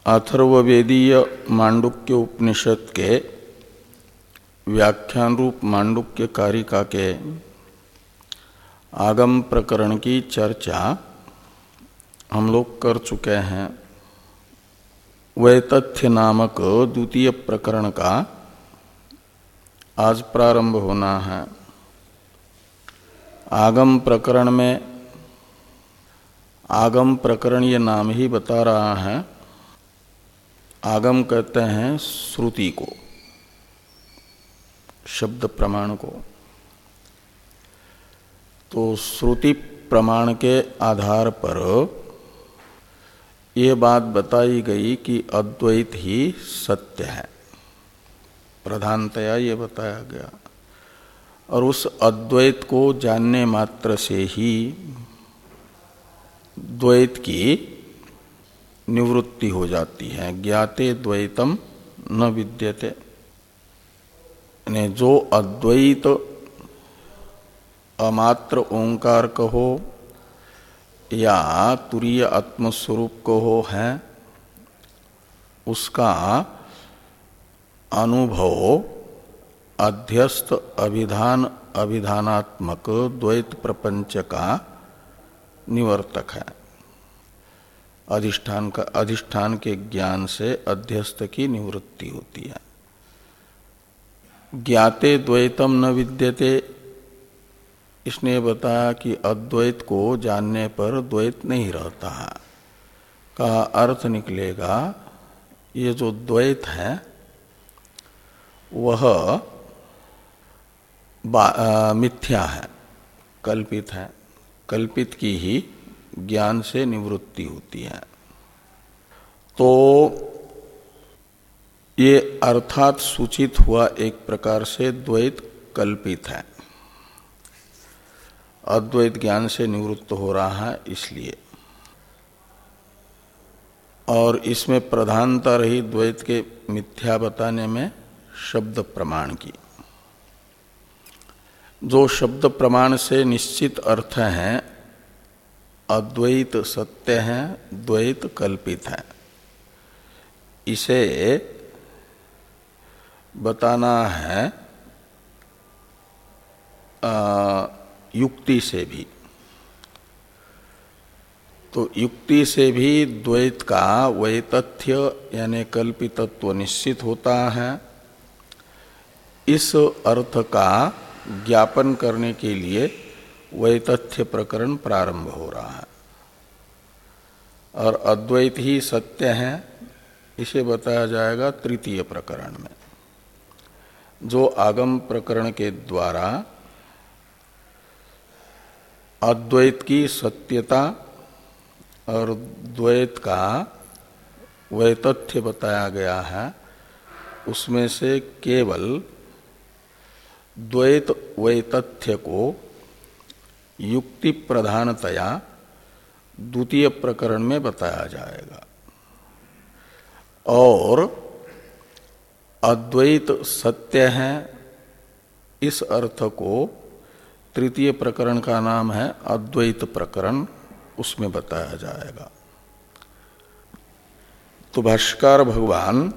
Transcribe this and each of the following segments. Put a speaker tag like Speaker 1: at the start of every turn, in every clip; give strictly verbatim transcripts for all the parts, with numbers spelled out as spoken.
Speaker 1: अथर्ववेदीय मांडुक्य उपनिषद के व्याख्यान रूप मांडुक्य कारिका के आगम प्रकरण की चर्चा हम लोग कर चुके हैं। वैतथ्य नामक द्वितीय प्रकरण का आज प्रारंभ होना है। आगम प्रकरण में आगम प्रकरण ये नाम ही बता रहा है। आगम कहते हैं श्रुति को, शब्द प्रमाण को। तो श्रुति प्रमाण के आधार पर ये बात बताई गई कि अद्वैत ही सत्य है, प्रधानतया ये बताया गया। और उस अद्वैत को जानने मात्र से ही द्वैत की निवृत्ति हो जाती है। ज्ञाते द्वैतम न विद्यते, यानी जो अद्वैत अमात्र ओंकार कहो या तुरीय आत्मस्वरूप कहो है, उसका अनुभव अध्यस्त अभिधान अभिधानात्मक द्वैत प्रपंच का निवर्तक है। अधिष्ठान का अधिष्ठान के ज्ञान से अध्यस्त की निवृत्ति होती है। ज्ञाते द्वैतम न विद्यते, इसने बताया कि अद्वैत को जानने पर द्वैत नहीं रहता है। का अर्थ निकलेगा ये जो द्वैत है वह मिथ्या है, कल्पित है। कल्पित की ही ज्ञान से निवृत्ति होती है। तो ये अर्थात सूचित हुआ एक प्रकार से द्वैत कल्पित है, अद्वैत ज्ञान से निवृत्त हो रहा है इसलिए। और इसमें प्रधानता रही द्वैत के मिथ्या बताने में शब्द प्रमाण की। जो शब्द प्रमाण से निश्चित अर्थ है अद्वैत सत्य है, द्वैत कल्पित है, इसे बताना है आ, युक्ति से भी। तो युक्ति से भी द्वैत का वैतथ्य यानी कल्पितत्व निश्चित होता है। इस अर्थ का ज्ञापन करने के लिए वैतथ्य प्रकरण प्रारंभ हो रहा है। और अद्वैत ही सत्य है इसे बताया जाएगा तृतीय प्रकरण में। जो आगम प्रकरण के द्वारा अद्वैत की सत्यता और द्वैत का वैतथ्य बताया गया है, उसमें से केवल द्वैत वैतथ्य को युक्ति प्रधानतया द्वितीय प्रकरण में बताया जाएगा। और अद्वैत सत्य है इस अर्थ को तृतीय प्रकरण का नाम है अद्वैत प्रकरण, उसमें बताया जाएगा। तो भाष्यकार भगवान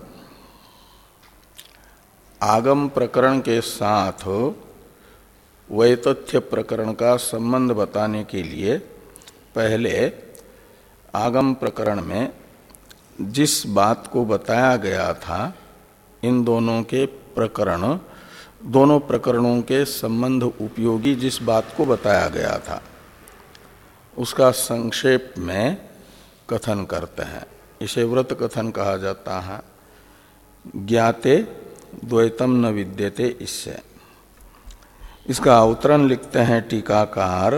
Speaker 1: आगम प्रकरण के साथ वैतथ्य प्रकरण का संबंध बताने के लिए पहले आगम प्रकरण में जिस बात को बताया गया था, इन दोनों के प्रकरण दोनों प्रकरणों के संबंध उपयोगी जिस बात को बताया गया था उसका संक्षेप में कथन करते हैं। इसे व्रत कथन कहा जाता है। ज्ञाते द्वैतम न विद्यते, इससे इसका अवतरण लिखते हैं टीकाकार।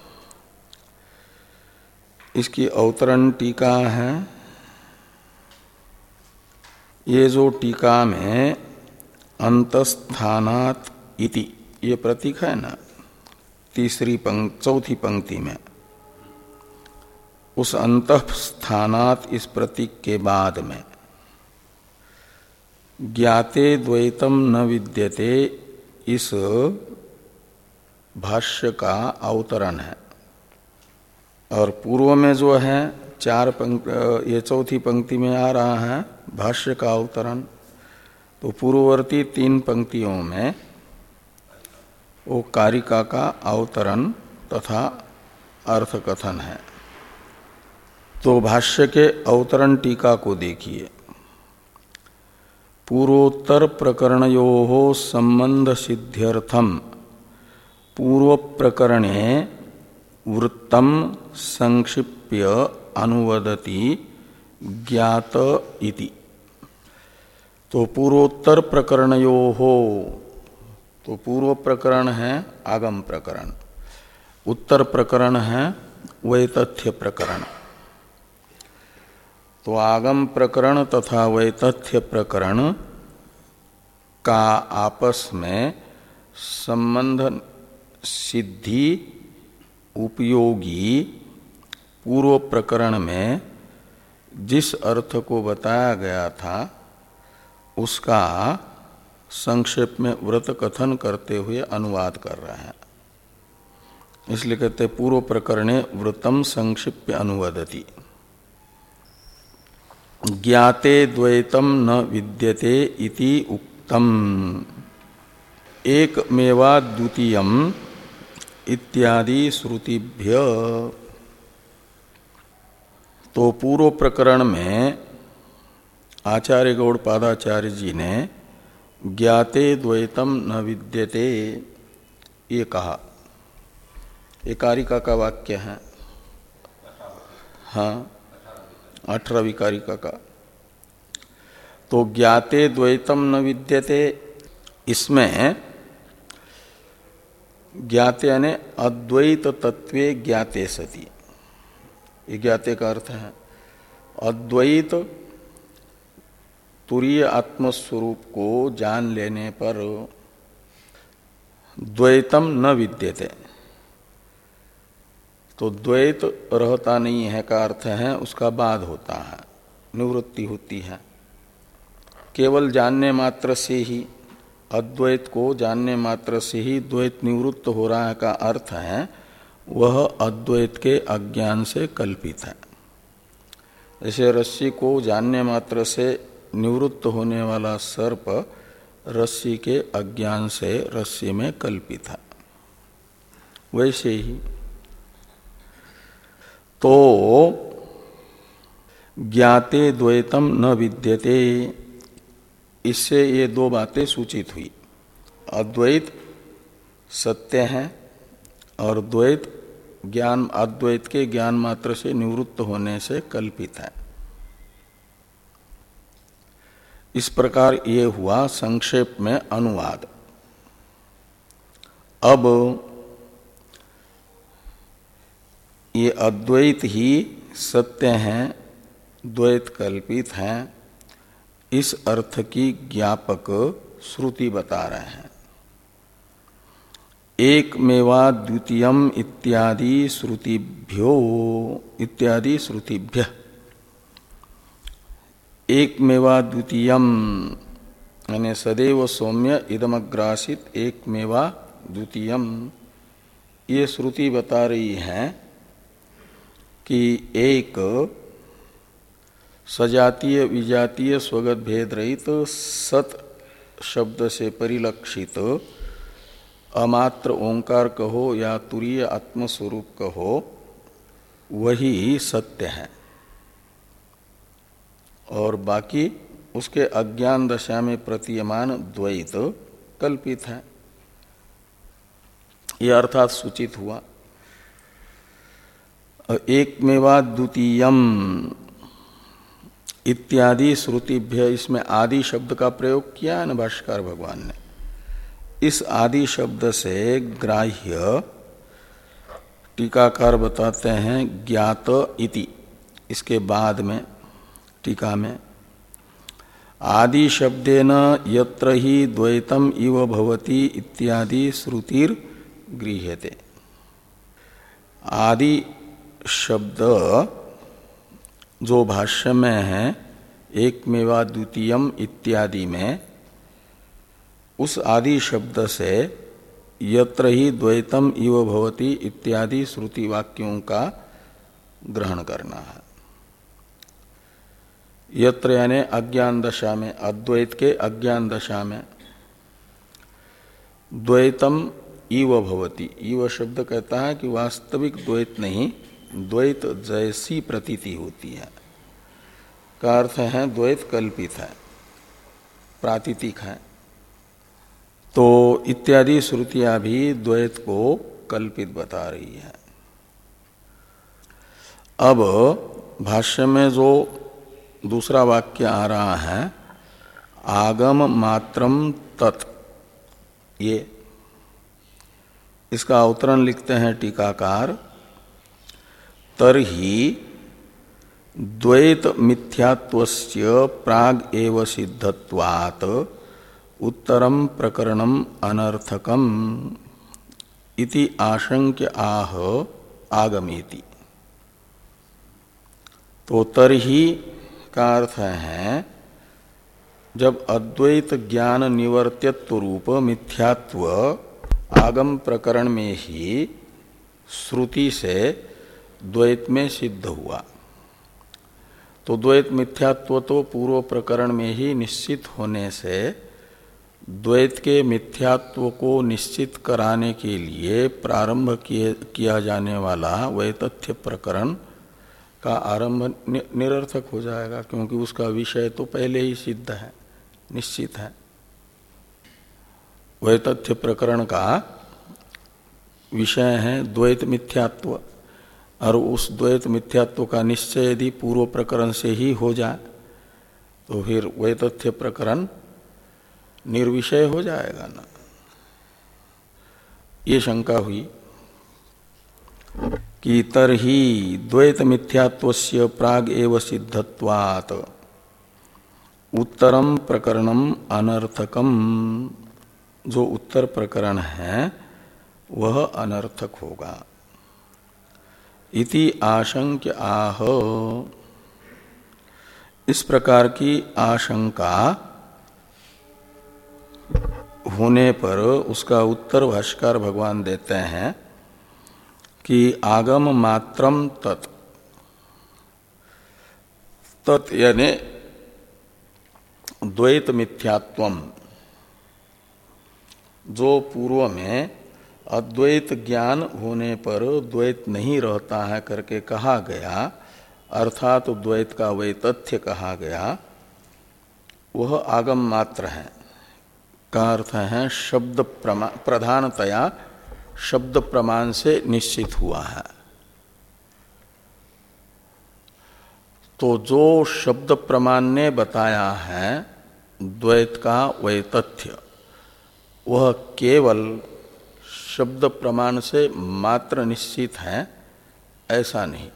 Speaker 1: इसकी अवतरण टीका है, ये जो टीका में अंतस्थानात इति ये प्रतीक है ना, तीसरी पंक्ति चौथी पंक्ति में, उस अंतस्थानात इस प्रतीक के बाद में ज्ञाते द्वैतम न विद्यते इस भाष्य का अवतरण है। और पूर्व में जो है चार पंक्ति, ये चौथी पंक्ति में आ रहा है भाष्य का अवतरण। तो पूर्ववर्ती तीन पंक्तियों में वो कारिका का अवतरण तथा अर्थकथन है। तो भाष्य के अवतरण टीका को देखिए। पूर्वोत्तर प्रकरणयोः संबंध सिद्ध्यर्थम पूर्व प्रकरणे वृत्तम संक्षिप्य अनुवदति ज्ञात इति। तो पूर्वोत्तर प्रकरणयोः, तो पूर्व प्रकरण है आगम प्रकरण, उत्तर प्रकरण है वैतथ्य प्रकरण। तो आगम प्रकरण तथा वैतथ्य प्रकरण का आपस में संबंध सिद्धि उपयोगी पूर्व प्रकरण में जिस अर्थ को बताया गया था उसका संक्षेप में व्रत कथन करते हुए अनुवाद कर रहे हैं। इसलिए कहते पूर्व प्रकरणे व्रतम संक्षिप्य अनुवदति। ज्ञाते द्वैतम न विद्यते इति उक्तम एकमेवा द्वितीयम इत्यादि श्रुतिभ्य। तो पूर्व प्रकरण में आचार्य गौड़पादाचार्य जी ने ज्ञाते द्वैतम न विद्यते ये कहा। ये कारिका का वाक्य है, हाँ अठारहवीं कारिका का। तो ज्ञाते द्वैतम न विद्यते, इसमें ज्ञाते यानी अद्वैत तत्वे ज्ञाते सति, ये ज्ञाते का अर्थ है। अद्वैत तुरीय आत्मस्वरूप को जान लेने पर द्वैतम न विद्यते, तो द्वैत रहता नहीं है का अर्थ है उसका बाद होता है, निवृत्ति होती है। केवल जानने मात्र से ही, अद्वैत को जानने मात्र से ही द्वैत निवृत्त हो रहा है का अर्थ है वह अद्वैत के अज्ञान से कल्पित है। जैसे रस्सी को जानने मात्र से निवृत्त होने वाला सर्प रस्सी के अज्ञान से रस्सी में कल्पित है, वैसे ही तो ज्ञाते द्वैतम न विद्यते, इससे ये दो बातें सूचित हुई। अद्वैत सत्य है और द्वैत ज्ञान, अद्वैत के ज्ञान मात्र से निवृत्त होने से कल्पित है। इस प्रकार ये हुआ संक्षेप में अनुवाद। अब ये अद्वैत ही सत्य हैं, द्वैत कल्पित हैं, इस अर्थ की ज्ञापक श्रुति बता रहे हैं। एकमेवा द्वितीयम इत्यादि श्रुतिभ्यो, इत्यादि श्रुतिभ्य। एकमेवा द्वितीयम यानी सदैव सौम्य इदमग्रासित एकमेवा द्वितीयम, ये श्रुति बता रही है कि एक सजातीय विजातीय स्वगत भेद रहित सत शब्द से परिलक्षित अमात्र ओंकार कहो या तुरीय आत्मस्वरूप कहो, वही सत्य है और बाकी उसके अज्ञान दशा में प्रतीयमान द्वैत कल्पित है, यह अर्थात सूचित हुआ। एकमेवा द्वितीयम इत्यादि श्रुतिभ्य, इसमें आदि शब्द का प्रयोग किया है न भाष्यकार भगवान ने। इस आदि शब्द से ग्राह्य टीकाकार बताते हैं ज्ञात इति, इसके बाद में टीका में आदि शब्देन यत्र ही द्वैतम इव भवति इत्यादि श्रुतिर गृह्यते। आदि शब्द जो भाष्य में है एकमेवा द्वितीयम इत्यादि में, उस आदि शब्द से यत्र ही द्वैतम इव भवति इत्यादि श्रुति वाक्यों का ग्रहण करना है। यत्र यानी अज्ञान दशा में, अद्वैत के अज्ञान दशा में। द्वैतम इव भवति, इव शब्द कहता है कि वास्तविक द्वैत नहीं, द्वैत जैसी प्रतीति होती है। का अर्थ है द्वैत कल्पित है, प्रातीतिक है। तो इत्यादि श्रुतियां भी द्वैत को कल्पित बता रही है। अब भाष्य में जो दूसरा वाक्य आ रहा है, आगम मात्रम तत्, ये इसका अवतरण लिखते हैं टीकाकार, तरहि द्वैत मिथ्यात्वस्य प्राग एव सिद्धत्वात् उत्तरम प्रकरणम अनर्थकम इति आशंक्य आह आगमेति। तो तरहि का अर्थ है जब अद्वैत ज्ञान निवर्त्यत्व रूप मिथ्यात्व आगम प्रकरण में ही श्रुति से द्वैत में सिद्ध हुआ, तो द्वैत मिथ्यात्व तो पूर्व प्रकरण में ही निश्चित होने से द्वैत के मिथ्यात्व को निश्चित कराने के लिए प्रारंभ किया जाने वाला वैतथ्य प्रकरण का आरंभ निरर्थक हो जाएगा, क्योंकि उसका विषय तो पहले ही सिद्ध है, निश्चित है। वैतथ्य प्रकरण का विषय है द्वैत मिथ्यात्व, और उस द्वैत मिथ्यात्व का निश्चय यदि पूर्व प्रकरण से ही हो जाए तो फिर वैतथ्य प्रकरण निर्विषय हो जाएगा ना। ये शंका हुई कि तरहि द्वैत मिथ्यात्वस्य प्राग एव सिद्धत्वात् उत्तरम प्रकरणम अनर्थकम, जो उत्तर प्रकरण है वह अनर्थक होगा। इति आशंक्य आह, इस प्रकार की आशंका होने पर उसका उत्तर भाष्यकार भगवान देते हैं कि आगम मात्रम तत्, तत् यानी द्वैत मिथ्यात्वम, जो पूर्व में अद्वैत ज्ञान होने पर द्वैत नहीं रहता है करके कहा गया, अर्थात तो द्वैत का वैतथ्य कहा गया, वह आगम मात्र है। का अर्थ है शब्द प्रमाण, प्रधानतया शब्द प्रमाण से निश्चित हुआ है। तो जो शब्द प्रमाण ने बताया है द्वैत का वैतथ्य, वह केवल शब्द प्रमाण से मात्र निश्चित है, ऐसा नहीं।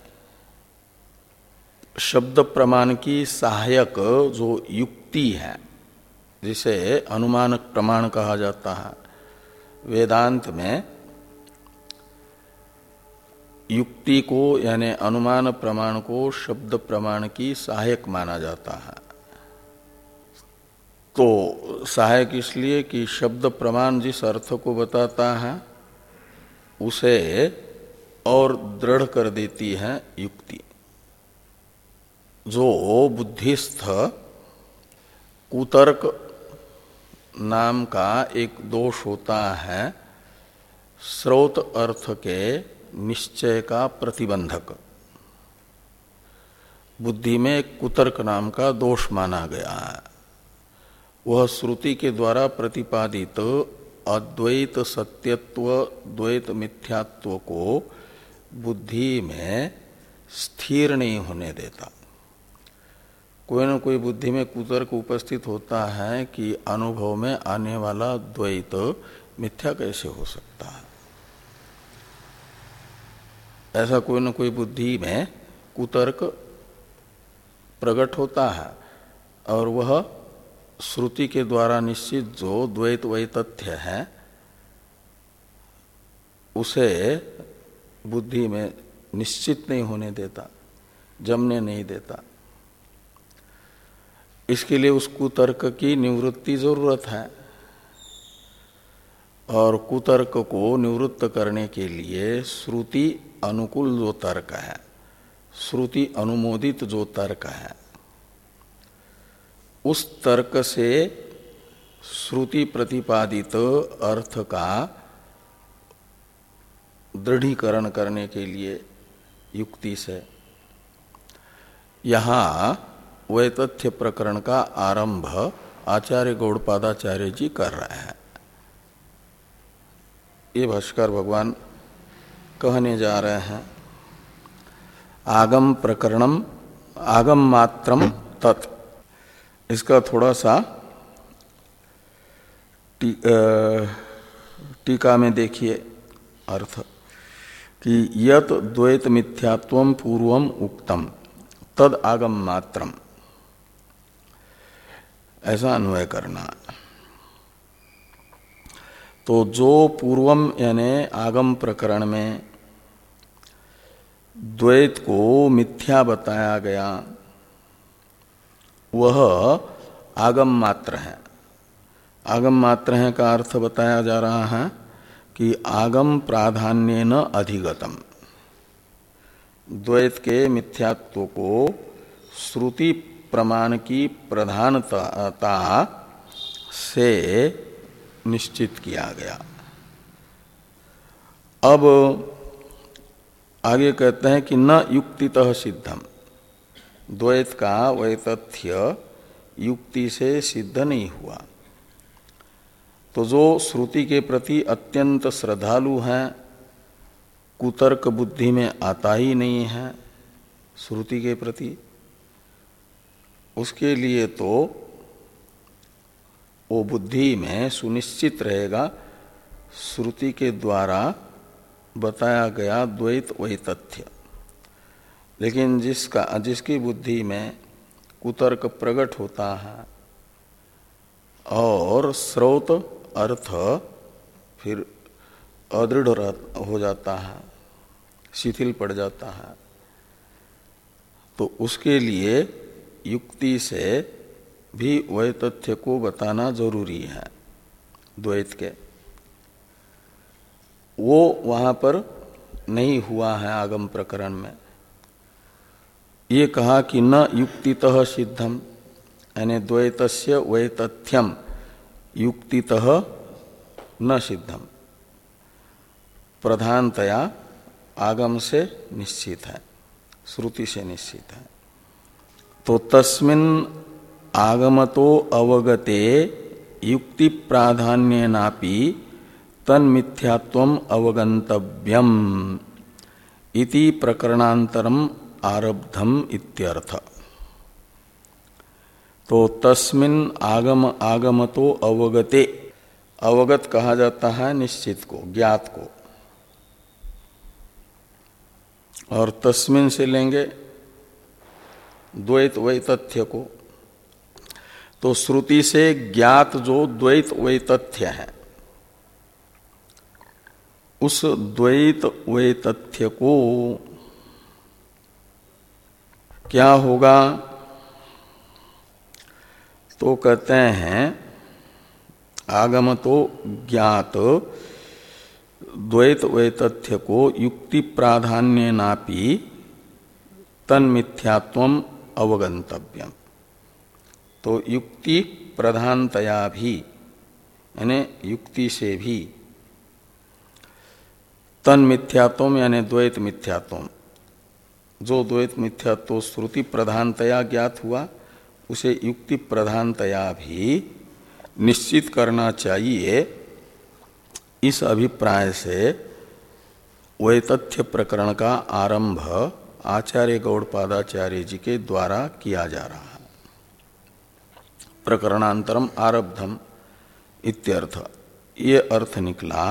Speaker 1: शब्द प्रमाण की सहायक जो युक्ति है, जिसे अनुमानक प्रमाण कहा जाता है, वेदांत में युक्ति को यानी अनुमान प्रमाण को शब्द प्रमाण की सहायक माना जाता है। तो सहायक इसलिए कि शब्द प्रमाण जिस अर्थ को बताता है उसे और दृढ़ कर देती है युक्ति। जो बुद्धिस्थ कुतर्क नाम का एक दोष होता है, स्रोत अर्थ के निश्चय का प्रतिबंधक, बुद्धि में एक कुतर्क नाम का दोष माना गया है। वह श्रुति के द्वारा प्रतिपादित अद्वैत सत्यत्व द्वैत मिथ्यात्व को बुद्धि में स्थिर नहीं होने देता। कोई न कोई बुद्धि में कुतर्क उपस्थित होता है कि अनुभव में आने वाला द्वैत मिथ्या कैसे हो सकता है। ऐसा कोई न कोई बुद्धि में कुतर्क प्रकट होता है, और वह श्रुति के द्वारा निश्चित जो द्वैत वैतथ्य है उसे बुद्धि में निश्चित नहीं होने देता, जमने नहीं देता। इसके लिए उस कुतर्क की निवृत्ति जरूरत है, और कुतर्क को निवृत्त करने के लिए श्रुति अनुकूल जो तर्क है, श्रुति अनुमोदित जो तर्क है, उस तर्क से श्रुति प्रतिपादित अर्थ का दृढ़ीकरण करने के लिए युक्ति से यहाँ वैतथ्य प्रकरण का आरंभ आचार्य गौड़पादाचार्य जी कर रहे हैं। ये भाष्कर भगवान कहने जा रहे हैं, आगम प्रकरणम आगम मात्रम तत्। इसका थोड़ा सा टी, टीका में देखिए अर्थ कि यत द्वैत मिथ्यात्वम पूर्वम उक्तम तद आगम मात्रम, ऐसा अन्वय करना। तो जो पूर्वम यानी आगम प्रकरण में द्वैत को मिथ्या बताया गया वह आगम मात्र है। आगम मात्र है का अर्थ बताया जा रहा है कि आगम प्राधान्येन अधिगतम, द्वैत के मिथ्यात्व को श्रुति प्रमाण की प्रधानता से निश्चित किया गया। अब आगे कहते हैं कि न युक्तितः सिद्धम, द्वैत का वैतथ्य युक्ति से सिद्ध नहीं हुआ। तो जो श्रुति के प्रति अत्यंत श्रद्धालु हैं, कुतर्क बुद्धि में आता ही नहीं है श्रुति के प्रति, उसके लिए तो वो बुद्धि में सुनिश्चित रहेगा श्रुति के द्वारा बताया गया द्वैत वैतथ्य। लेकिन जिसका जिसकी बुद्धि में कुतर्क प्रकट होता है और श्रौत अर्थ फिर अदृढ़ हो जाता है, शिथिल पड़ जाता है, तो उसके लिए युक्ति से भी वैतथ्य को बताना जरूरी है द्वैत के। वो वहां पर नहीं हुआ है आगम प्रकरण में। ये कहा कि न युक्तितः सिद्धम, यानी द्वैतस्य वैतथ्यम युक्तितः न सिद्धम, प्रधानतया आगम से निश्चित है, श्रुति से निश्चित है। तो तस्मिन् आगमतो अवगते युक्ति प्राधान्येनापि तन्मिथ्यात्वम अवगंतव्यम इति प्रकरणांतरम आरब्धम इत्यर्थ। तो तस्मिन् आगम आगमतो अवगते, अवगत कहा जाता है निश्चित को, ज्ञात को, और तस्मिन् से लेंगे द्वैत वैतथ्य को। तो श्रुति से ज्ञात जो द्वैत वैतथ्य है, उस द्वैत वैतथ्य को क्या होगा? तो कहते हैं आगमतो ज्ञात द्वैत वैतथ्य को युक्ति प्राधान्येनापि तन्मिथ्यात्वम अवगंतव्यम। तो युक्ति प्रधानतया भी, यानी युक्ति से भी, तन्मिथ्यात्वम यानी द्वैत मिथ्यात्वम, जो द्वैत मिथ्यात्व श्रुति प्रधानतया ज्ञात हुआ उसे युक्ति प्रधानतया भी निश्चित करना चाहिए। इस अभिप्राय से वैतथ्य प्रकरण का आरंभ आचार्य गौड़पादाचार्य जी के द्वारा किया जा रहा है। प्रकरणांतरम आरब्धम इत्यर्थ, ये अर्थ निकला।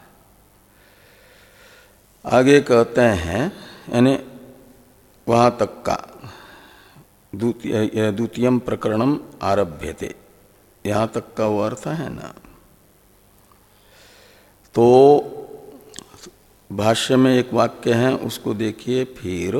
Speaker 1: आगे कहते हैं यानी वहां तक का द्वितीयम प्रकरणम आरभ्यते, यहां तक का वो अर्थ है ना। तो भाष्य में एक वाक्य है, उसको देखिए फिर।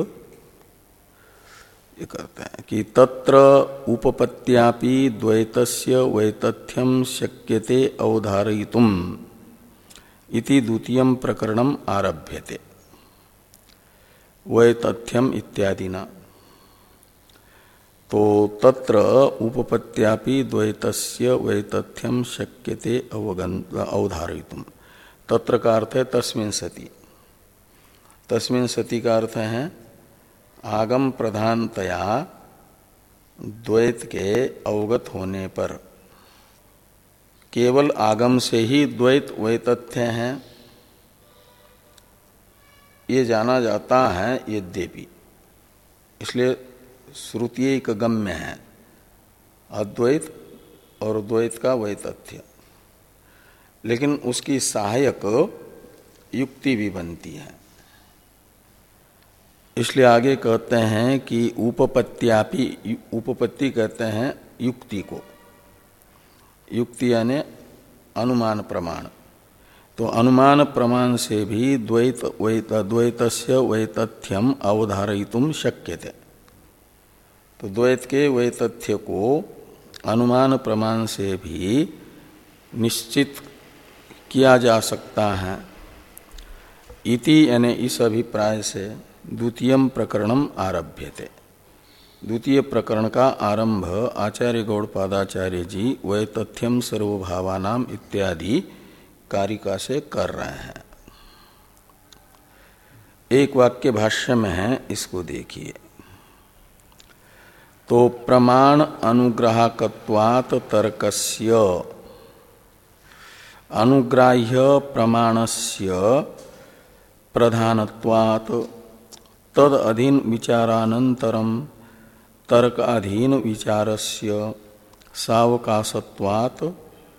Speaker 1: ये कहते हैं कि तत्र उपपत्त्यापि द्वैतस्य वैतथ्यम शक्यते अवधारयितुम इति द्वितीयम प्रकरणम आरभ्यते वैतथ्यम इत्यादिना। तो तत्र उपपत्त्यापि द्वैतस्य वैतथ्यम शक्यते अवगंत अवधारयितुम। तत्र का अर्थ है तस्मिन् सति। तस्मिन् सति का अर्थ है आगम प्रधानतया द्वैत के अवगत होने पर। केवल आगम से ही द्वैत वैतथ्य है ये जाना जाता है यद्यपि, इसलिए श्रुतियैक गम्य है अद्वैत और द्वैत का वैतथ्य, लेकिन उसकी सहायक युक्ति भी बनती है। इसलिए आगे कहते हैं कि उपपत्त्यापि, उपपत्ति कहते हैं युक्ति को, युक्ति यानी अनुमान प्रमाण। तो अनुमान प्रमाण से भी द्वैत वैत द्वैतस्य वैतथ्यम अवधारयितुम शक्यते। तो द्वैत के वैतथ्य को अनुमान प्रमाण से भी निश्चित किया जा सकता है। इति यानी इस अभिप्राय से द्वितीयम प्रकरणम आरभ्यते। द्वितीय प्रकरण का आरंभ आचार्य गौड़पादाचार्य जी वैतथ्यम सर्वभावानाम इत्यादि कारिका से कर रहे हैं। एक वाक्य भाष्य में है, इसको देखिए। तो प्रमाण अनुग्राहकत्वात् तर्कस्य अनुग्राह्य प्रमाणस्य प्रधानत्वात् तद अधीन विचारानंतरम तर्क अधीन विचारस्य सावकाशत्वात्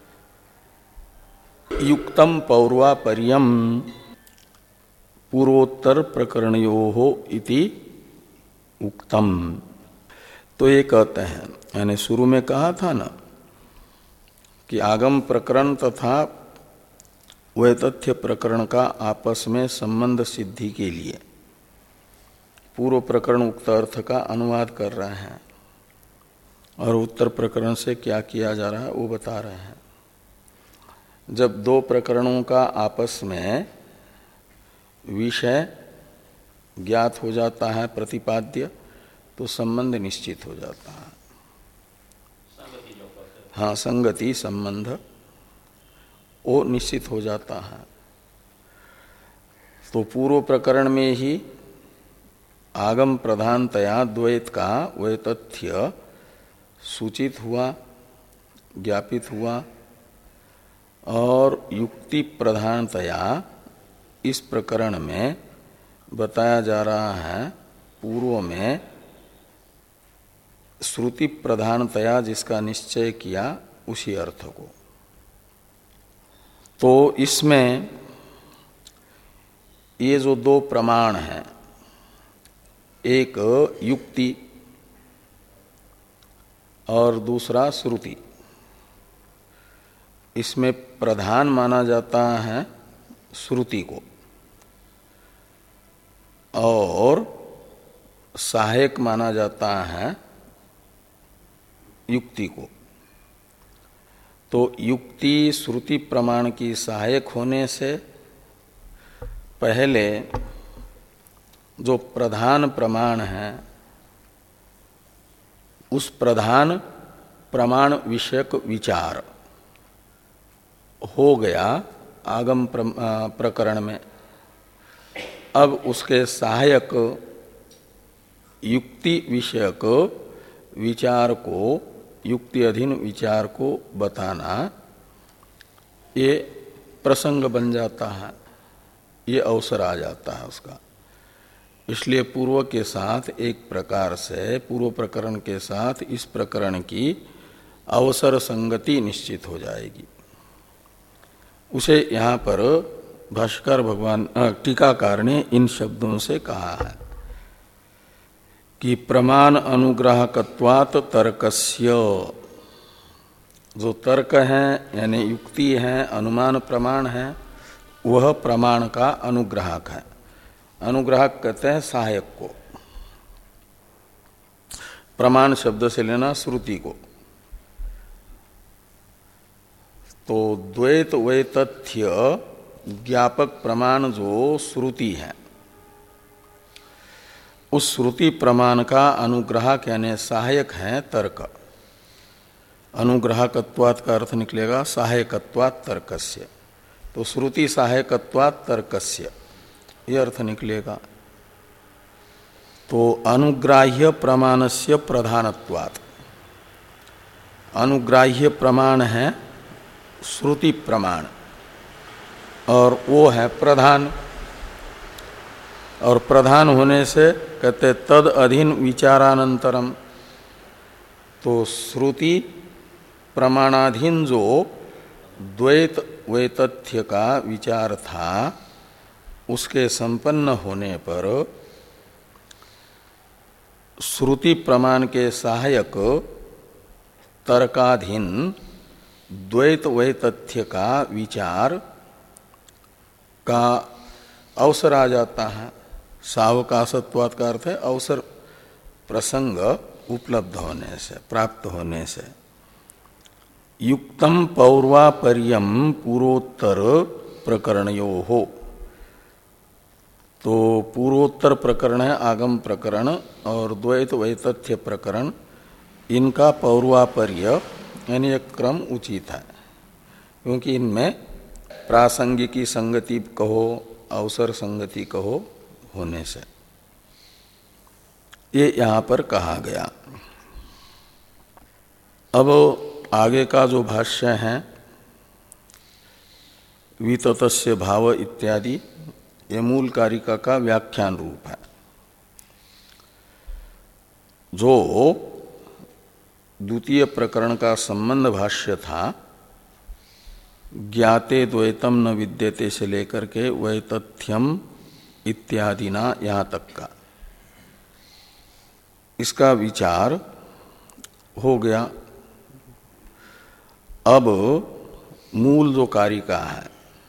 Speaker 1: युक्तम पौर्वापर्यम पूर्वोत्तर प्रकरणयोः इति उक्तम। तो ये कहते हैं, यानी शुरू में कहा था ना कि आगम प्रकरण तथा वैतथ्य प्रकरण का आपस में संबंध सिद्धि के लिए पूर्व प्रकरण उक्त अर्थ का अनुवाद कर रहे हैं और उत्तर प्रकरण से क्या किया जा रहा है वो बता रहे हैं। जब दो प्रकरणों का आपस में विषय ज्ञात हो जाता है प्रतिपाद्य, तो संबंध निश्चित हो जाता है। हाँ, संगति संबंध वो निश्चित हो जाता है। तो पूर्व प्रकरण में ही आगम प्रधानतया द्वैत का वैतथ्य सूचित हुआ, ज्ञापित हुआ, और युक्ति प्रधानतया इस प्रकरण में बताया जा रहा है पूर्व में श्रुति प्रधानतया जिसका निश्चय किया उसी अर्थ को। तो इसमें ये जो दो प्रमाण हैं, एक युक्ति और दूसरा श्रुति, इसमें प्रधान माना जाता है श्रुति को और सहायक माना जाता है युक्ति को। तो युक्ति श्रुति प्रमाण की सहायक होने से पहले जो प्रधान प्रमाण है उस प्रधान प्रमाण विषयक विचार हो गया आगम प्रकरण में। अब उसके सहायक युक्ति विषयक विचार को, युक्ति अधीन विचार को बताना ये प्रसंग बन जाता है, ये अवसर आ जाता है उसका। इसलिए पूर्व के साथ एक प्रकार से पूर्व प्रकरण के साथ इस प्रकरण की अवसर संगति निश्चित हो जाएगी। उसे यहाँ पर भाष्कर भगवान टीकाकार ने इन शब्दों से कहा है कि प्रमाण अनुग्राहकत्वात् तर्कस्य, जो तर्क है यानी युक्ति है, अनुमान प्रमाण है, वह प्रमाण का अनुग्राहक है। अनुग्राहक कहते हैं सहायक को। प्रमाण शब्द से लेना श्रुति को। तो द्वैत वैतथ्य ज्ञापक प्रमाण जो श्रुति है उस श्रुति प्रमाण का अनुग्राहक यानी सहायक है तर्क। अनुग्राहकत्वात् का अर्थ निकलेगा सहायकत्वात् तर्कस्य, तो श्रुति सहायकत्वात् तर्कस्य ये अर्थ निकलेगा। तो अनुग्राह्य प्रमाणस्य प्रधानत्वात्, अनुग्राह्य प्रमाण है श्रुति प्रमाण और वो है प्रधान, और प्रधान होने से कहते तद अधीन विचारानंतरम, तो श्रुति प्रमाणाधीन जो द्वैत वैतथ्य का विचार था उसके संपन्न होने पर श्रुति प्रमाण के सहायक तर्काधीन द्वैत वैतथ्य का विचार का अवसर आ जाता है। सावकाशत्वात् का अर्थ है अवसर, प्रसंग उपलब्ध होने से, प्राप्त होने से। युक्तम पौर्वापर्यम पूर्वोत्तर प्रकरणयोः हो, तो पूर्वोत्तर प्रकरण है आगम प्रकरण और द्वैत वैतथ्य प्रकरण, इनका पौर्वापर्य यानी एक क्रम उचित है, क्योंकि इनमें प्रासंगिकी संगति कहो अवसर संगति कहो होने से ये यहाँ पर कहा गया। अब आगे का जो भाष्य है विततस्य भाव इत्यादि, ये मूल कारिका का व्याख्यान रूप है। जो द्वितीय प्रकरण का संबंध भाष्य था ज्ञाते द्वैतम न विद्यते से लेकर के वैतथ्यम इत्यादि ना यहाँ तक का, इसका विचार हो गया। अब मूल जो कारिका है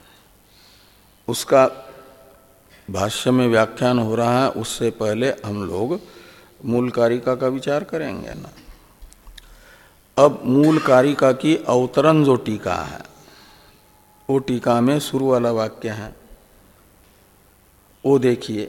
Speaker 1: उसका भाष्य में व्याख्यान हो रहा है, उससे पहले हम लोग मूल कारिका का विचार करेंगे ना। अब मूल कारिका की अवतरण जो टीका है वो टीका में शुरू वाला वाक्य है, वो देखिए।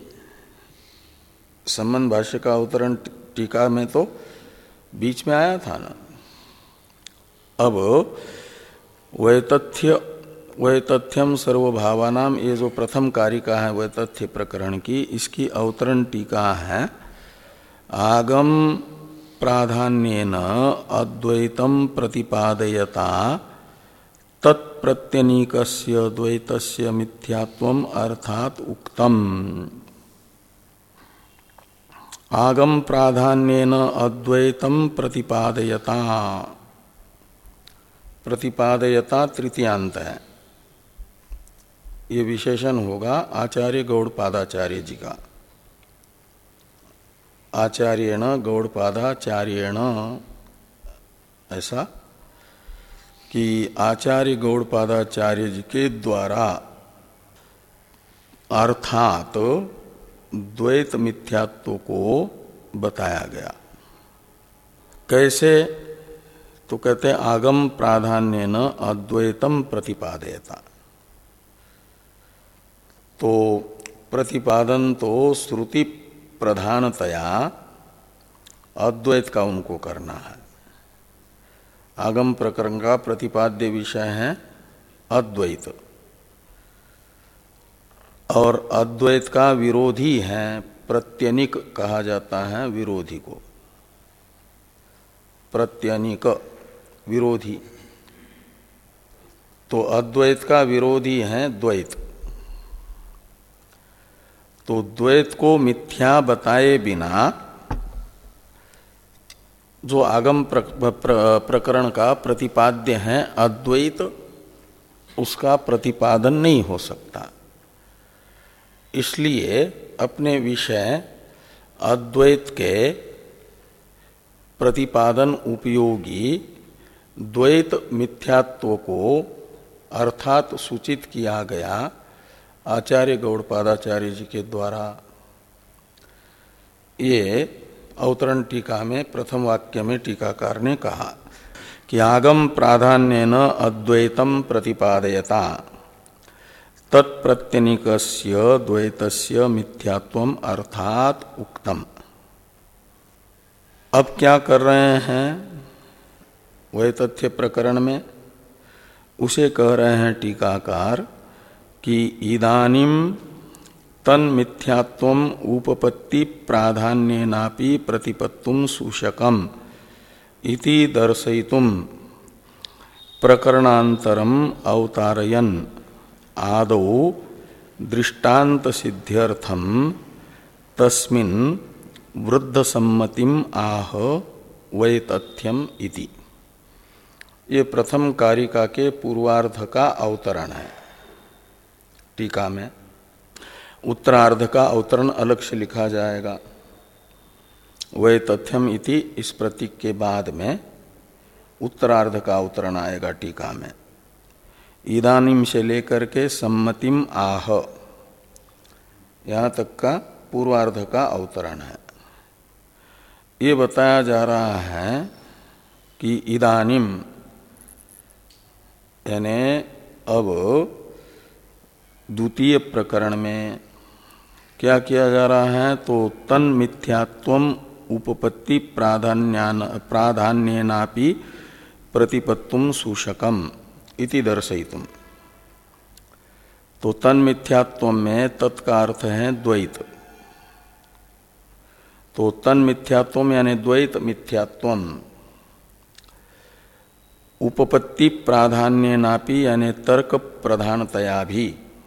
Speaker 1: संबंध भाष्य का अवतरण टीका में तो बीच में आया था ना। अब वैतथ्य वैतथ्यम सर्वभावानाम, ये जो प्रथम कारिका है वैतथ्य प्रकरण की, इसकी अवतरण टीका है आगम प्राधान्येन अद्वैतम प्रतिपादयता तत्प्रत्यनीकस्य द्वैतस्य मिथ्यात्वम अर्थात उक्तम। आगम प्राधान्येन अद्वैतम प्रतिपादयता, प्रतिपादयता तृतीयांत है, ये विशेषण होगा आचार्य गौड़पादाचार्य जी का। आचार्येण गौड़पादाचार्येण, ऐसा कि आचार्य गौड़पादाचार्य जी के द्वारा अर्थात द्वैत मिथ्यात्व को बताया गया। कैसे? तो कहते हैं आगम प्राधान्येन अद्वैतम प्रतिपादयता। तो प्रतिपादन तो श्रुति प्रधानतया अद्वैत का उनको करना है। आगम प्रकरण का प्रतिपाद्य विषय है अद्वैत, और अद्वैत का विरोधी है प्रत्यनिक, कहा जाता है विरोधी को, प्रत्यनिक विरोधी। तो अद्वैत का विरोधी है द्वैत। तो द्वैत को मिथ्या बताए बिना जो आगम प्र, प्र, प्रकरण का प्रतिपाद्य है अद्वैत, उसका प्रतिपादन नहीं हो सकता। इसलिए अपने विषय अद्वैत के प्रतिपादन उपयोगी द्वैत मिथ्यात्व को अर्थात सूचित किया गया आचार्य गौड़पादाचार्य जी के द्वारा। ये अवतरण टीका में प्रथम वाक्य में टीकाकार ने कहा कि आगम प्राधान्येन अद्वैतम प्रतिपादयता तत्प्रत्यनिकस्य द्वैतस्य मिथ्यात्वम अर्थात उक्तम। अब क्या कर रहे हैं वह तथ्य प्रकरण में, उसे कह रहे हैं टीकाकार कि इदानीम तन मिथ्यात्वम उपपत्ति प्राधान्येनापि प्रतिपत्तुम सूशकम इति दर्शयितुम प्रकरणांतरम अवतारयन् आदौ दृष्टांत सिद्ध्यर्थम तस्मिन् वृद्ध सम्मतिम आह वै तथ्यम इति। ये प्रथम कारिका के पूर्वार्ध का अवतरण है। टीका में उत्तरार्ध का अवतरण अलग से लिखा जाएगा। वै तथ्यम इति इस प्रतीक के बाद में उत्तरार्ध का अवतरण आएगा टीका में। इदानीम से लेकर के सम्मतिम आह यहाँ तक का पूर्वार्ध का अवतरण है। ये बताया जा रहा है कि इदानीम यानी अब द्वितीय प्रकरण में क्या किया जा रहा है, तो तन मिथ्यात्वम उपपत्ति प्राधान्यान प्राधान्येनापि प्रतिपत्तुम सूशकम इति दर्शयितुम। तो तन मिथ्यात्वम में तत्का अर्थ है द्वैत। तो तन मिथ्यात्वम यानी द्वैत मिथ्यात्वम उपपत्ति प्राधान्येनापि यानी तर्क प्रधानतया भी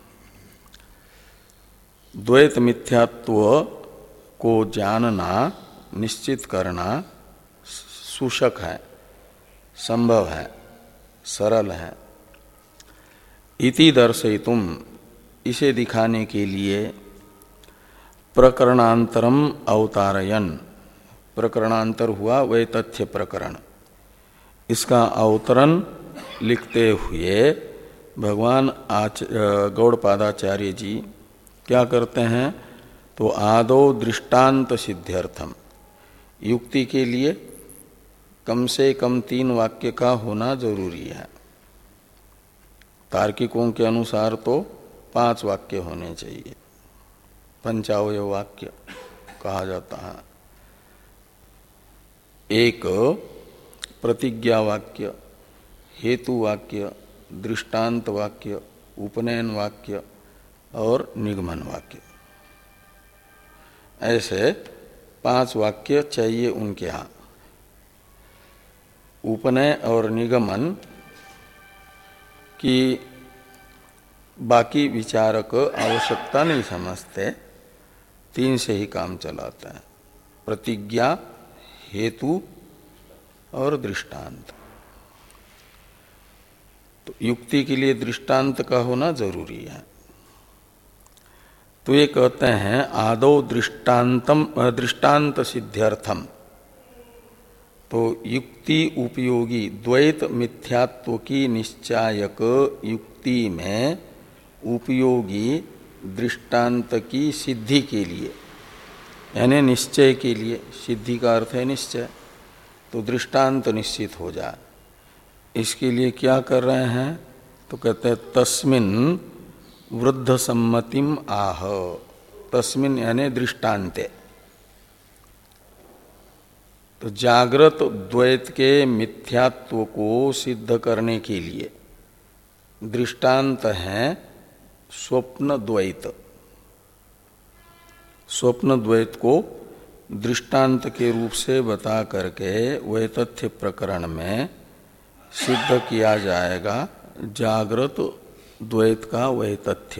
Speaker 1: द्वैत मिथ्यात्व को जानना निश्चित करना सूशक है, संभव है, सरल है। इति दर्शयितुम इसे दिखाने के लिए प्रकरणांतरम अवतारयन्, प्रकरणांतर हुआ वह तथ्य प्रकरण, इसका अवतरण लिखते हुए भगवान गौड़पादाचार्य जी क्या करते हैं, तो आदौ दृष्टांत सिद्ध्यर्थम, युक्ति के लिए कम से कम तीन वाक्य का होना जरूरी है। तार्किकों के अनुसार तो पांच वाक्य होने चाहिए, पंचावय वाक्य कहा जाता है। एक प्रतिज्ञा वाक्य, हेतु वाक्य, दृष्टांत वाक्य, उपनयन वाक्य और निगमन वाक्य, ऐसे पांच वाक्य चाहिए उनके यहाँ। उपनय और निगमन की बाकी विचारक आवश्यकता नहीं समझते, तीन से ही काम चलाते हैं, प्रतिज्ञा, हेतु और दृष्टांत। तो युक्ति के लिए दृष्टांत का होना जरूरी है। तो ये कहते हैं आदौ दृष्टांतम दृष्टांत सिद्ध्यर्थम, तो युक्ति उपयोगी द्वैत मिथ्यात्व की निश्चायक युक्ति में उपयोगी दृष्टांत की सिद्धि के लिए, यानी निश्चय के लिए, सिद्धि का अर्थ है निश्चय, तो दृष्टांत निश्चित हो जाए, इसके लिए क्या कर रहे हैं, तो कहते हैं तस्मिन् वृद्ध सम्मतिम आह। तस्मिन् यानी दृष्टान्ते, तो जागृत द्वैत के मिथ्यात्व को सिद्ध करने के लिए दृष्टांत है स्वप्न द्वैत। स्वप्न द्वैत को दृष्टांत के रूप से बता करके वह तथ्य प्रकरण में सिद्ध किया जाएगा जागृत द्वैत का वह तथ्य।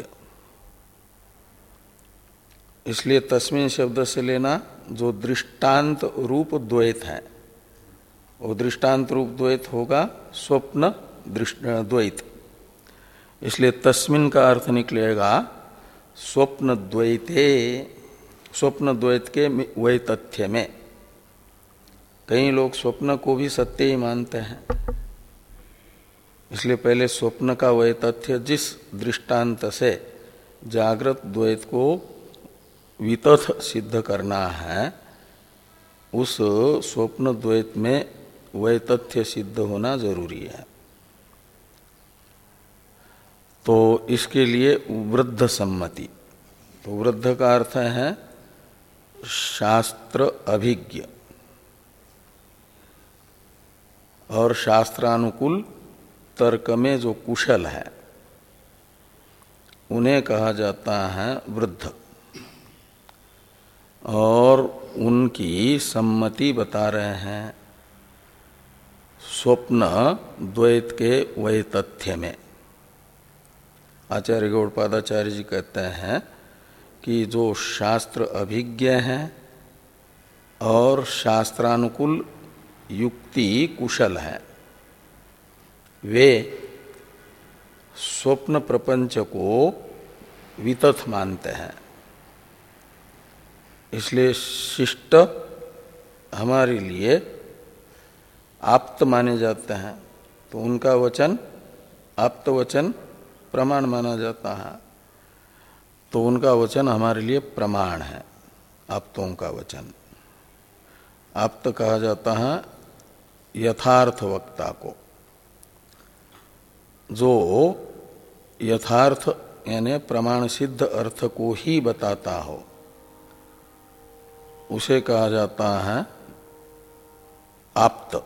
Speaker 1: इसलिए तस्मीन शब्द से लेना जो दृष्टांत रूप द्वैत है, वो दृष्टांत रूप द्वैत होगा स्वप्न द्वैत। इसलिए तस्मिन का अर्थ निकलेगा स्वप्न द्वैते, स्वप्न द्वैत के वह तथ्य में। कई लोग स्वप्न को भी सत्य ही मानते हैं, इसलिए पहले स्वप्न का वह तथ्य जिस दृष्टांत से जागृत द्वैत को वितथ सिद्ध करना है, उस स्वप्न द्वैत में वह तथ्य सिद्ध होना जरूरी है। तो इसके लिए वृद्ध सम्मति, तो वृद्ध का अर्थ है शास्त्र अभिज्ञ और शास्त्रानुकूल तर्क में जो कुशल है उन्हें कहा जाता है वृद्ध। और उनकी सम्मति बता रहे हैं स्वप्न द्वैत के वैतथ्य में। आचार्य गौड़पादाचार्य जी कहते हैं कि जो शास्त्र अभिज्ञ हैं और शास्त्रानुकूल युक्ति कुशल है वे स्वप्न प्रपंच को वितथ मानते हैं। इसलिए शिष्ट हमारे लिए आप्त माने जाते हैं, तो उनका वचन आप्त वचन प्रमाण माना जाता है, तो उनका वचन हमारे लिए प्रमाण है। आप्तों का वचन आप्त कहा जाता है यथार्थ वक्ता को, जो यथार्थ यानी प्रमाण सिद्ध अर्थ को ही बताता हो उसे कहा जाता है आप्त।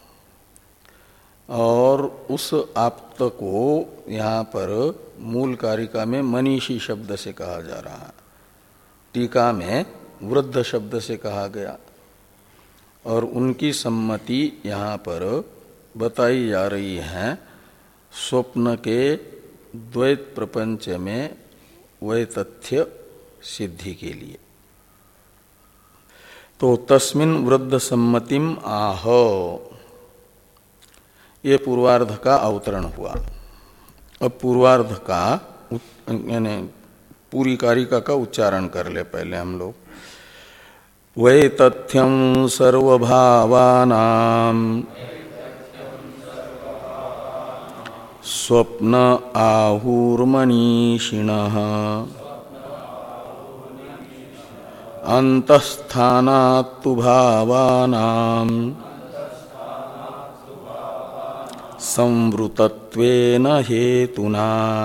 Speaker 1: और उस आप्त को यहाँ पर मूल कारिका में मनीषी शब्द से कहा जा रहा है, टीका में वृद्ध शब्द से कहा गया। और उनकी सम्मति यहाँ पर बताई जा रही है स्वप्न के द्वैत प्रपंच में वैतथ्य सिद्धि के लिए। तो तस्मिन् वृद्ध सम्मतिम आह, ये पूर्वार्ध का अवतरण हुआ। अब पूर्वार्ध का यानी पूरी कारिका का उच्चारण कर ले पहले हम लोग। वैतथ्यं सर्वभावानां स्वप्न आहुर्मनीषिणः अंतस्थानात्तु भावानां संवृतत्वेन हेतुना।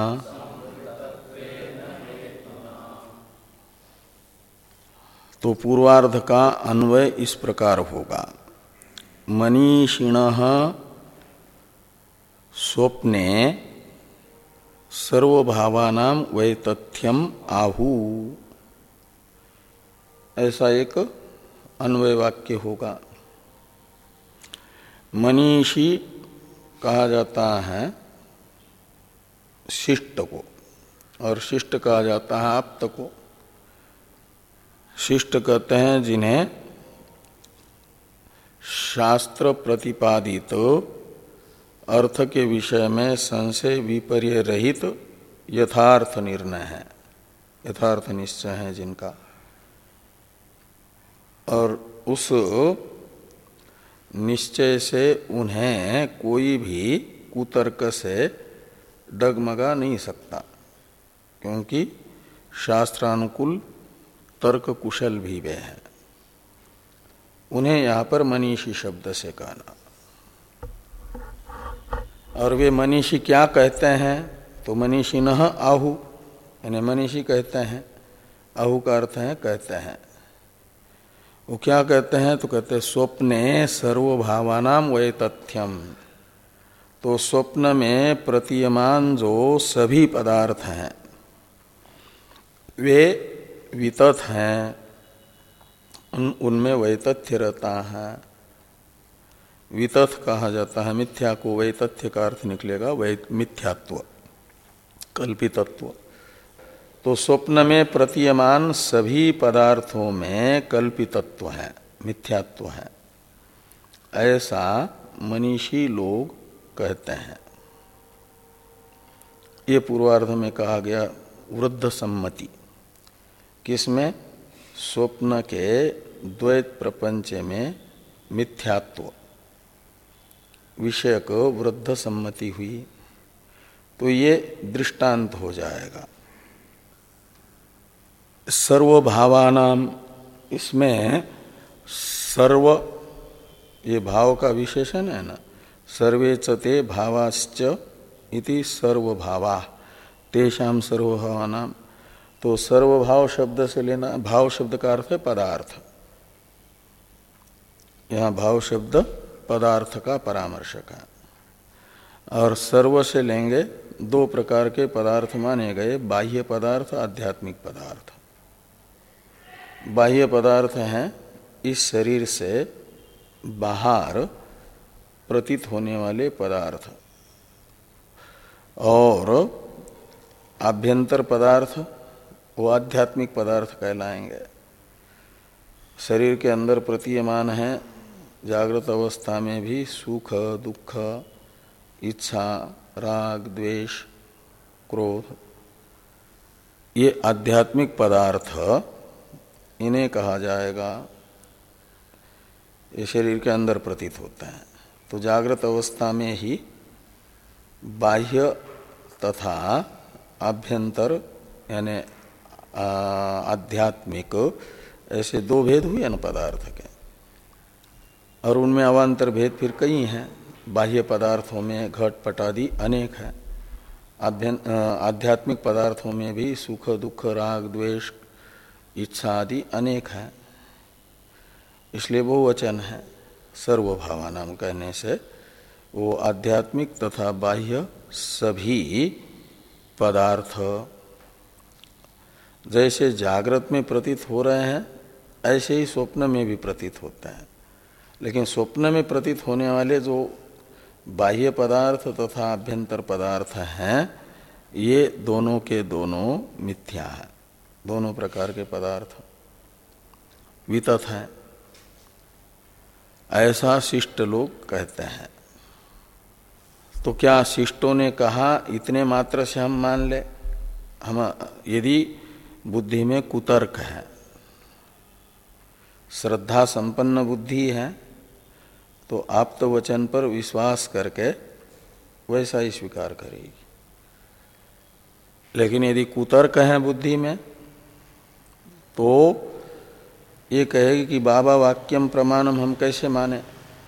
Speaker 1: तो पूर्वार्ध का अन्वय इस प्रकार होगा। मनीषिणः स्वप्ने सर्वभावानां वैतथ्यम आहु, ऐसा एक अन्वय वाक्य होगा। मनीषी कहा जाता है शिष्ट को और शिष्ट कहा जाता है आप्त को। शिष्ट कहते हैं जिन्हें शास्त्र प्रतिपादित अर्थ के विषय में संशय विपर्य रहित यथार्थ निर्णय है, यथार्थ निश्चय है जिनका, और उस निश्चय से उन्हें कोई भी कुतर्क से डगमगा नहीं सकता, क्योंकि शास्त्रानुकूल तर्क कुशल भी वे हैं। उन्हें यहाँ पर मनीषी शब्द से कहना। और वे मनीषी क्या कहते हैं? तो मनीषी न आहु, यानी मनीषी कहते हैं। आहु का अर्थ है कहते हैं। वो क्या कहते हैं? तो कहते हैं स्वप्ने सर्वभावानाम वैतथ्यम। तो स्वप्न में प्रतीयमान जो सभी पदार्थ हैं वे वितथ हैं, उन उनमें वैतथ्य रहता है। वितथ कहा जाता है मिथ्या को, वैतथ्य का अर्थ निकलेगा वै मिथ्यात्व, कल्पितत्व। तो स्वप्न में प्रतीयमान सभी पदार्थों में कल्पितत्व है, मिथ्यात्व है, ऐसा मनीषी लोग कहते हैं। ये पूर्वार्ध में कहा गया वृद्ध सम्मति, किसमें? स्वप्न के द्वैत प्रपंच में मिथ्यात्व विषयक वृद्ध सम्मति हुई। तो ये दृष्टांत हो जाएगा। सर्वभावानाम, इसमें सर्व ये भाव का विशेषण है ना, सर्वे चते भावाश्च इति सर्वभावा। तेषाम सर्वभावानाम, तो सर्वभाव शब्द से लेना, भाव शब्द का अर्थ है पदार्थ, यहाँ भाव शब्द पदार्थ का परामर्शक है। और सर्व से लेंगे दो प्रकार के पदार्थ माने गए, बाह्य पदार्थ, आध्यात्मिक पदार्थ। बाह्य पदार्थ हैं इस शरीर से बाहर प्रतीत होने वाले पदार्थ, और आभ्यंतर पदार्थ वो आध्यात्मिक पदार्थ कहलाएंगे। शरीर के अंदर प्रतीयमान है जागृत अवस्था में भी सुख दुख, इच्छा, राग, द्वेष, क्रोध, ये आध्यात्मिक पदार्थ, इन्हें कहा जाएगा, ये शरीर के अंदर प्रतीत होते हैं। तो जागृत अवस्था में ही बाह्य तथा आभ्यंतर यानी आध्यात्मिक, ऐसे दो भेद हुए न पदार्थ के, और उनमें अवान्तर भेद फिर कई हैं। बाह्य पदार्थों में घट पट आदि अनेक है, आध्यात्मिक पदार्थों में भी सुख दुख राग द्वेष इच्छा आदि अनेक है, इसलिए वो वचन है। सर्वभावानाम कहने से वो आध्यात्मिक तथा बाह्य सभी पदार्थ जैसे जागृत में प्रतीत हो रहे हैं ऐसे ही स्वप्न में भी प्रतीत होते हैं। लेकिन स्वप्न में प्रतीत होने वाले जो बाह्य पदार्थ तथा आभ्यंतर पदार्थ हैं, ये दोनों के दोनों मिथ्या है। दोनों प्रकार के पदार्थ वितत हैं, ऐसा शिष्ट लोग कहते हैं। तो क्या शिष्टों ने कहा इतने मात्र से हम मान ले? हम यदि बुद्धि में कुतर्क है, श्रद्धा संपन्न बुद्धि है, तो आप्त वचन पर विश्वास करके वैसा ही स्वीकार करेगी। लेकिन यदि कुतर्क है बुद्धि में, तो ये कहेगी कि बाबा वाक्यम प्रमाणम हम कैसे माने,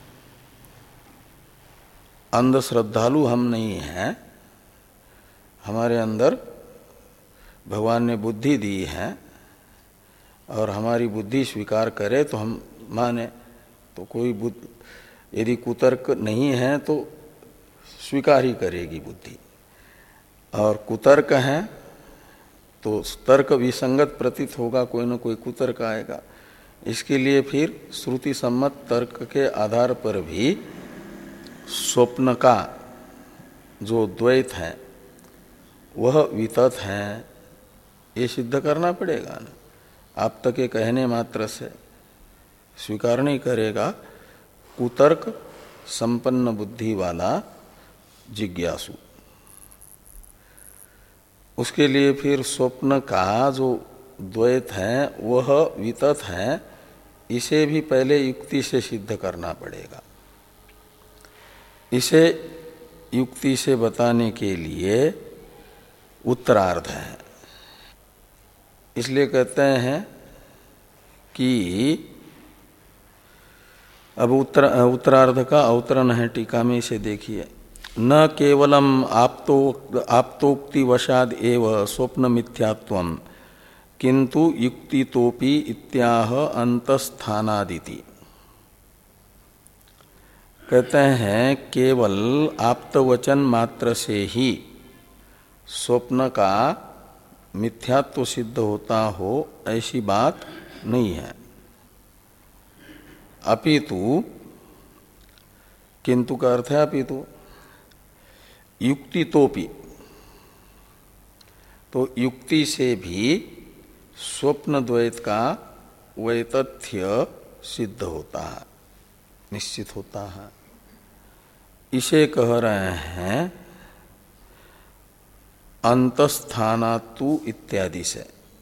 Speaker 1: अंध श्रद्धालु हम नहीं हैं, हमारे अंदर भगवान ने बुद्धि दी है और हमारी बुद्धि स्वीकार करे तो हम माने। तो कोई बुद्ध यदि कुतर्क नहीं है तो स्वीकार ही करेगी बुद्धि, और कुतर्क है तो तर्क विसंगत प्रतीत होगा, कोई न कोई कुतर्क आएगा। इसके लिए फिर श्रुति सम्मत तर्क के आधार पर भी स्वप्न का जो द्वैत है वह वितत है, ये सिद्ध करना पड़ेगा ना। आप तक के कहने मात्र से स्वीकार नहीं करेगा कुतर्क संपन्न बुद्धि वाला जिज्ञासु। उसके लिए फिर स्वप्न का जो द्वैत है वह वितत है, इसे भी पहले युक्ति से सिद्ध करना पड़ेगा। इसे युक्ति से बताने के लिए उत्तरार्ध है। इसलिए कहते हैं कि अब उत्तर उत्तरार्ध का अवतरण है, टीका में इसे देखिए। न केवलम आप्तो आप्तोक्ति वशाद एव स्वप्न मिथ्यात्वम किंतु युक्ति तोपि इत्याह अंतस्थानादिति। कहते हैं केवल आप्तवचन मात्र से ही स्वप्न का मिथ्यात्व सिद्ध होता हो ऐसी बात नहीं है। अपितु, किंतु का अर्थ है अपितु, युक्ति तोपि, तो युक्ति से भी स्वप्न द्वैत का वैतथ्य सिद्ध होता है, निश्चित होता है। इसे कह रहे हैं अंतस्थानातु इत्यादि से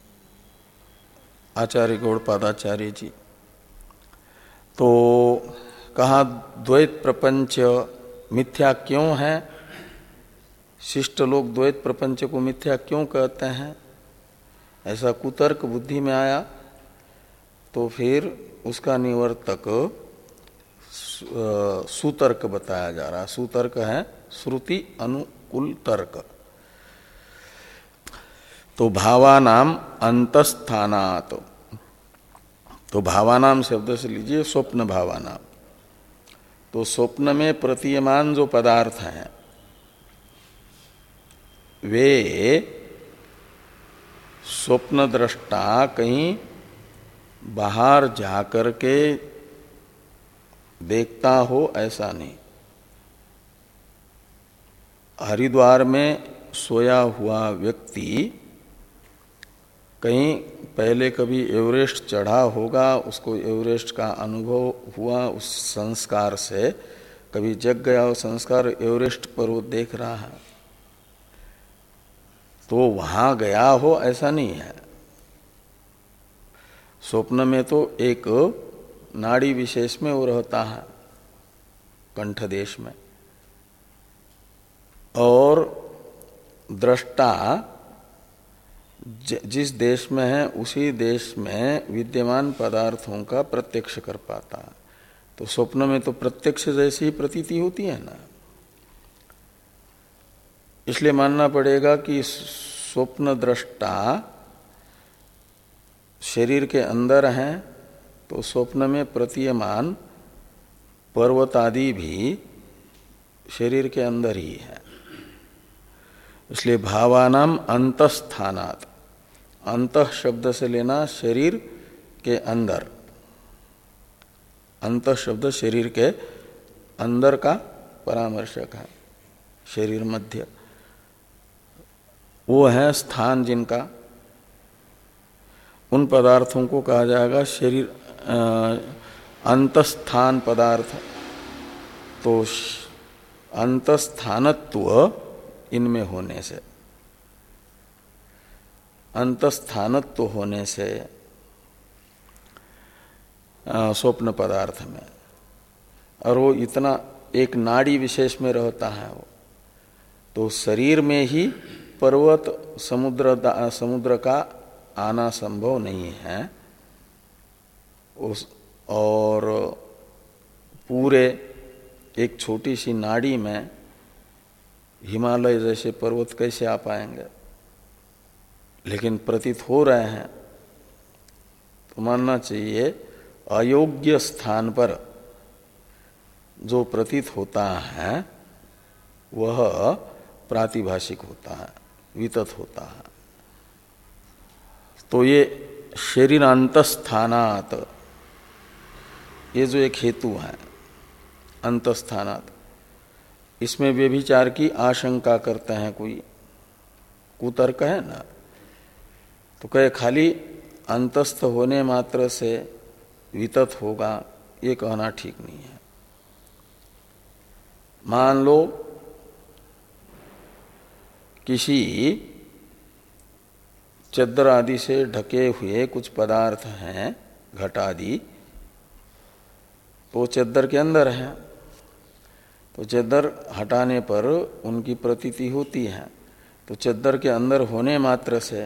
Speaker 1: आचार्य गौड़पादाचार्य जी। तो कहा द्वैत प्रपंच मिथ्या क्यों है? शिष्ट लोग द्वैत प्रपंच को मिथ्या क्यों कहते हैं? ऐसा कुतर्क बुद्धि में आया तो फिर उसका निवर्तक सुतर्क बताया जा रहा है। सुतर्क है श्रुति अनुकूल तर्क। तो भावानाम अंतस्थानात, तो भावानाम शब्द से लीजिए स्वप्न भावानाम। तो स्वप्न में प्रतीयमान जो पदार्थ हैं वे स्वप्न दृष्टा कहीं बाहर जाकर के देखता हो ऐसा नहीं। हरिद्वार में सोया हुआ व्यक्ति कहीं पहले कभी एवरेस्ट चढ़ा होगा, उसको एवरेस्ट का अनुभव हुआ, उस संस्कार से कभी जग गया वो संस्कार, एवरेस्ट पर्वत देख रहा है, तो वहां गया हो ऐसा नहीं है। स्वप्न में तो एक नाड़ी विशेष में वो रहता है, कंठ देश में, और दृष्टा जिस देश में है उसी देश में विद्यमान पदार्थों का प्रत्यक्ष कर पाता है। तो स्वप्न में तो प्रत्यक्ष जैसी ही प्रतीति होती है ना, इसलिए मानना पड़ेगा कि स्वप्न दृष्टा शरीर के अंदर हैं, तो स्वप्न में प्रतीयमान पर्वत आदि भी शरीर के अंदर ही है। इसलिए भावानाम अंतस्थानात, अंतः शब्द से लेना शरीर के अंदर, अंतः शब्द शरीर के अंदर का परामर्शक है, शरीर मध्य, वो है स्थान जिनका, उन पदार्थों को कहा जाएगा शरीर अंतस्थान पदार्थ। तो अंतस्थानत्व इनमें होने से, अंतस्थानत्व होने से स्वप्न पदार्थ में, और वो इतना एक नाड़ी विशेष में रहता है वो, तो शरीर में ही पर्वत समुद्र समुद्र का आना संभव नहीं है उस, और पूरे एक छोटी सी नाड़ी में हिमालय जैसे पर्वत कैसे आ पाएंगे, लेकिन प्रतीत हो रहे हैं। तो मानना चाहिए अयोग्य स्थान पर जो प्रतीत होता है वह प्रातिभाषिक होता है, वितत होता है। तो ये शरीरांतस्थानात, ये जो एक हेतु है अंतस्थानात, इसमें व्यभिचार की आशंका करते हैं, कोई कुतर्क है ना, तो कहे खाली अंतस्थ होने मात्र से वितत होगा, ये कहना ठीक नहीं है। मान लो किसी चद्दर आदि से ढके हुए कुछ पदार्थ हैं, घट आदि, तो चद्दर के अंदर है, तो चद्दर हटाने पर उनकी प्रतीति होती है। तो चद्दर के अंदर होने मात्र से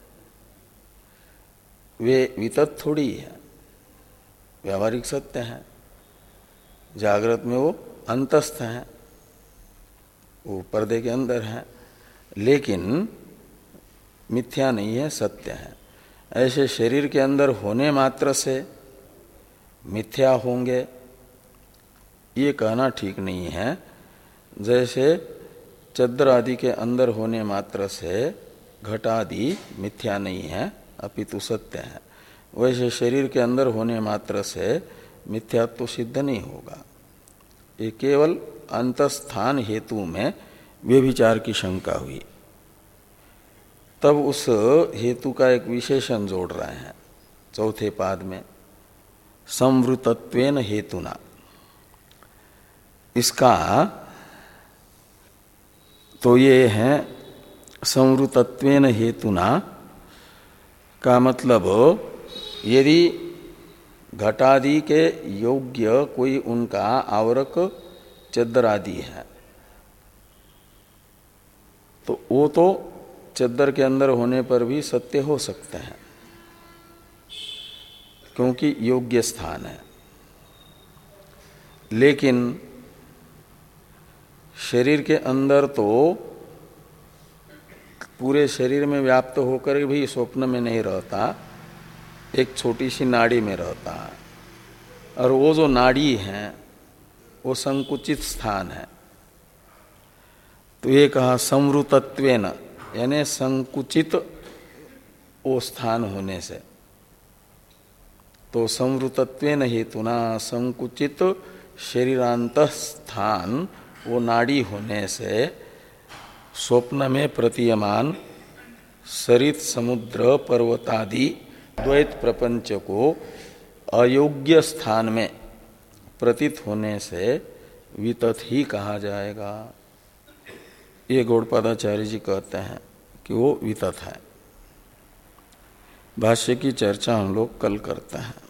Speaker 1: वे वितत थोड़ी है, व्यावहारिक सत्य है। जागृत में वो अंतस्थ है, वो पर्दे के अंदर है, लेकिन मिथ्या नहीं है, सत्य है। ऐसे शरीर के अंदर होने मात्र से मिथ्या होंगे, ये कहना ठीक नहीं है। जैसे चद्दर आदि के अंदर होने मात्र से घट आदि मिथ्या नहीं है, अपितु सत्य है, वैसे शरीर के अंदर होने मात्र से मिथ्यात्व तो सिद्ध नहीं होगा। ये केवल अंतस्थान हेतु में व्यभिचार की शंका हुई, तब उस हेतु का एक विशेषण जोड़ रहे हैं चौथे पाद में, संवृतत्वेन हेतुना। इसका तो ये है संवृतत्वेन हेतुना का मतलब, यदि घटादि के योग्य कोई उनका आवरक चद्दर आदि है, तो वो तो चद्दर के अंदर होने पर भी सत्य हो सकते हैं, क्योंकि योग्य स्थान है। लेकिन शरीर के अंदर तो पूरे शरीर में व्याप्त होकर भी स्वप्न में नहीं रहता, एक छोटी सी नाड़ी में रहता है। और वो जो नाड़ी है वो संकुचित स्थान है। तो ये कहा संवृतत्वेन, यानी संकुचित वो स्थान होने से। तो संवृतत्वेन हेतुना, संकुचित शरीरांत स्थान वो नाड़ी होने से स्वप्न में प्रतीयमान सरित समुद्र पर्वतादि द्वैत प्रपंच को अयोग्य स्थान में प्रतीत होने से वितत ही कहा जाएगा। ये गौड़पादाचार्य जी कहते हैं कि वो वितत है। भाष्य की चर्चा हम लोग कल करते हैं।